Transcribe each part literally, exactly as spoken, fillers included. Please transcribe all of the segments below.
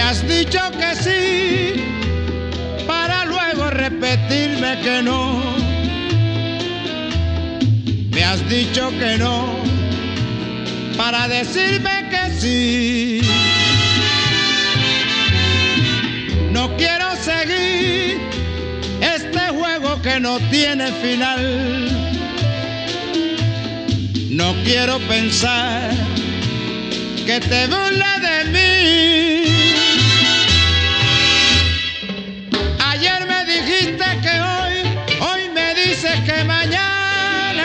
has dicho que sí, para luego repetirme que no. Me has dicho que no, para decirme que sí. No quiero seguir este juego que no tiene final. No quiero pensar que te burlas de mí. Ayer me dijiste que hoy, hoy me dices que mañana.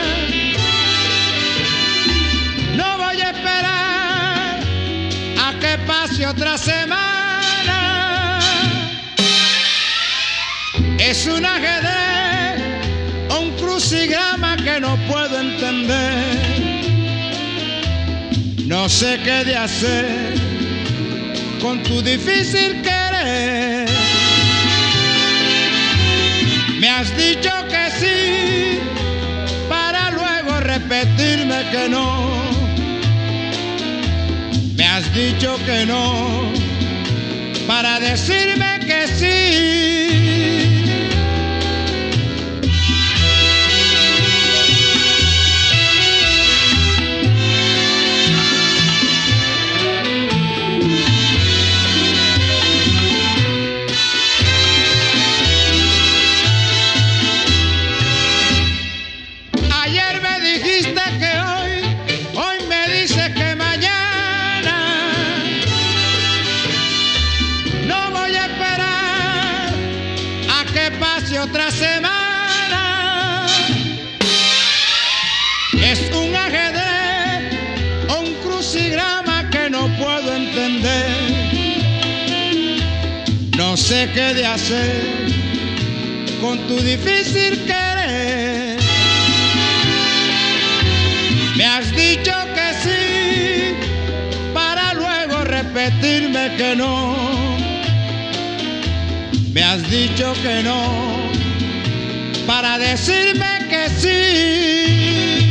No voy a esperar a que pase otra semana. Es un ajedrez o un crucigrama que no puedo entender. No sé qué de hacer con tu difícil querer. Me has dicho que sí, para luego repetirme que no. Me has dicho que no, para decirme que sí. Otra semana. Es un ajedrez o un crucigrama que no puedo entender. No sé qué de hacer con tu difícil querer. Me has dicho que sí, para luego repetirme que no. Me has dicho que no, para decirme que sí.